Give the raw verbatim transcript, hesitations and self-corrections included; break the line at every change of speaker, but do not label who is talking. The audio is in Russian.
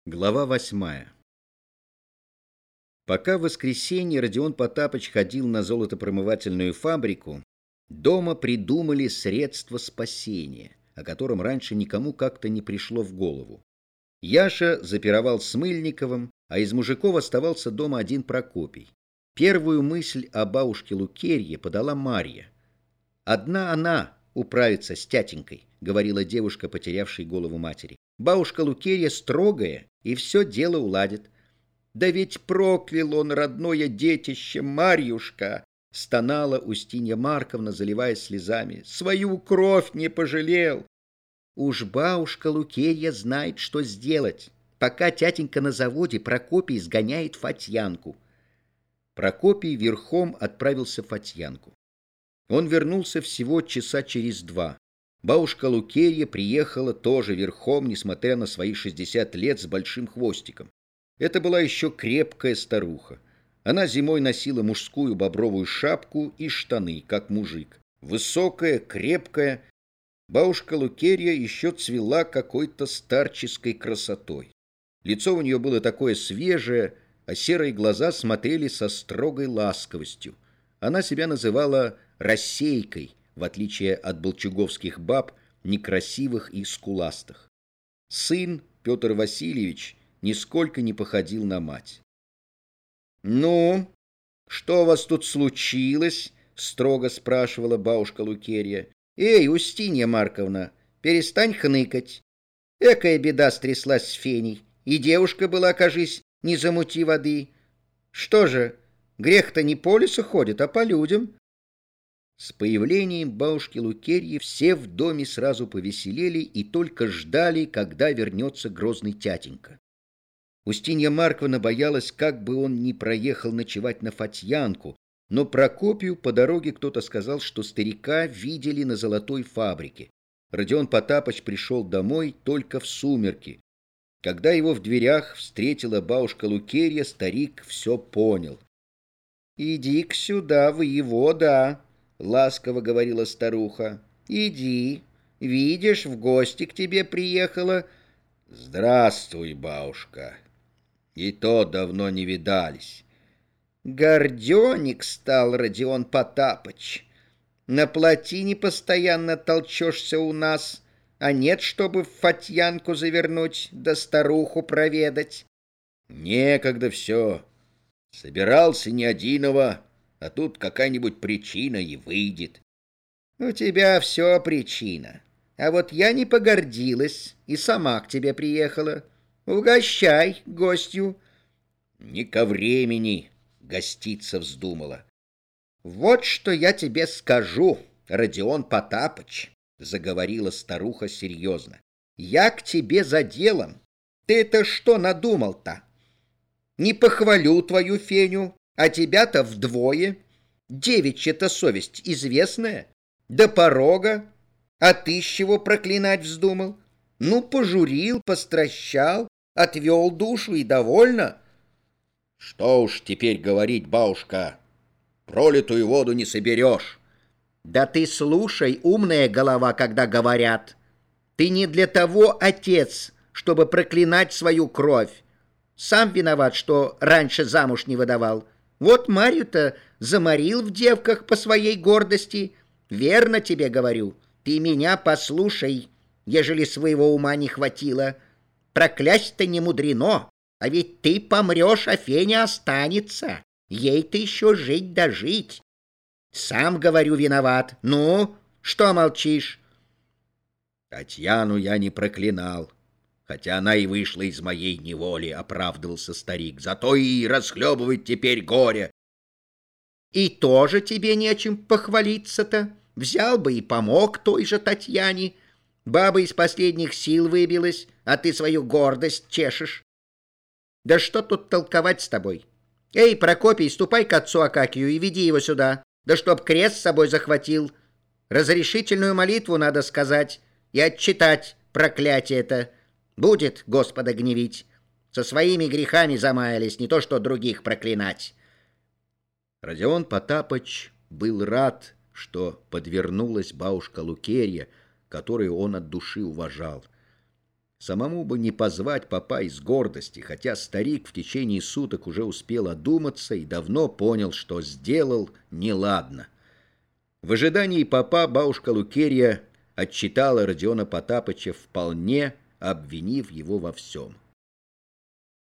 Глава восьмая. Пока в воскресенье Родион Потапыч ходил на золотопромывательную фабрику, дома придумали средство спасения, о котором раньше никому как-то не пришло в голову. Яша запировал с Мыльниковым, а из мужиков оставался дома один Прокопий. Первую мысль о бабушке Лукерье подала Марья. «Одна она управится с тятенькой», — говорила девушка, потерявшая голову матери. «Бабушка Лукерья строгая и все дело уладит». «Да ведь проклял он родное детище, Марьюшка!» — стонала Устинья Марковна, заливаясь слезами. «Свою кровь не пожалел!» «Уж бабушка Лукерья знает, что сделать. Пока тятенька на заводе, Прокопий сгоняет Фатьянку». Прокопий верхом отправился в Фатьянку. Он вернулся всего часа через два. Бабушка Лукерья приехала тоже верхом, несмотря на свои шестьдесят лет, с большим хвостиком. Это была еще крепкая старуха. Она зимой носила мужскую бобровую шапку и штаны, как мужик. Высокая, крепкая. Бабушка Лукерья еще цвела какой-то старческой красотой. Лицо у нее было такое свежее, а серые глаза смотрели со строгой ласковостью. Она себя называла «рассейкой», в отличие от болчуговских баб, некрасивых и скуластых. Сын Петр Васильевич нисколько не походил на мать. «Ну, что у вас тут случилось?» — строго спрашивала бабушка Лукерья. «Эй, Устинья Марковна, перестань хныкать. Экая беда стряслась с Феней, и девушка была, кажись, не замути воды. Что же, грех-то не по лесу ходит, а по людям». С появлением бабушки Лукерьи все в доме сразу повеселели и только ждали, когда вернется грозный тятенька. Устинья Марковна боялась, как бы он не проехал ночевать на Фатьянку, но Прокопию по дороге кто-то сказал, что старика видели на золотой фабрике. Родион Потапыч пришел домой только в сумерки. Когда его в дверях встретила бабушка Лукерья, старик все понял. «Иди-ка сюда, воевода», — ласково говорила старуха. «Иди, видишь, в гости к тебе приехала».
«Здравствуй, бабушка. И то давно не видались».
«Горденик стал, Родион Потапыч. На плотине постоянно толчешься у нас, а нет, чтобы в Фатьянку завернуть да старуху проведать».
«Некогда все. Собирался не одиного, а тут какая-нибудь причина и выйдет».
«У тебя все причина. А вот я не погордилась и сама к тебе приехала. Угощай гостью».
«Не ко времени», — гостица вздумала.
«Вот что я тебе скажу, Родион Потапыч», — заговорила старуха серьезно. «Я к тебе за делом. Ты это что надумал-то? Не похвалю твою Феню, а тебя-то вдвое. Девичья-то совесть известная. До порога. А ты с чего проклинать вздумал? Ну, пожурил, постращал, отвел душу и довольно».
«Что уж теперь говорить, бабушка, пролитую воду не соберешь».
«Да ты слушай, умная голова, когда говорят. Ты не для того отец, чтобы проклинать свою кровь. Сам виноват, что раньше замуж не выдавал. Вот Марью-то заморил в девках по своей гордости. Верно тебе говорю, ты меня послушай, ежели своего ума не хватило. Проклясть-то не мудрено, а ведь ты помрешь, а Феня останется. Ей-то еще жить да жить. Сам, говорю, виноват. Ну, что молчишь?»
«Татьяну я не проклинал, хотя она и вышла из моей неволи», — оправдывался старик. «Зато и расхлебывает теперь горе».
«И тоже тебе нечем похвалиться-то. Взял бы и помог той же Татьяне. Баба из последних сил выбилась, а ты свою гордость чешешь. Да что тут толковать с тобой? Эй, Прокопий, ступай к отцу Акакию и веди его сюда. Да чтоб крест с собой захватил. Разрешительную молитву надо сказать и отчитать проклятие-то. Будет Господа гневить. Со своими грехами замаялись, не то что других проклинать».
Родион Потапыч был рад, что подвернулась бабушка Лукерья, которую он от души уважал.
Самому бы не позвать попа из гордости, хотя старик в течение суток уже успел одуматься и давно понял, что сделал неладно. В ожидании попа бабушка Лукерья отчитала Родиона Потапыча вполне, обвинив его во всем.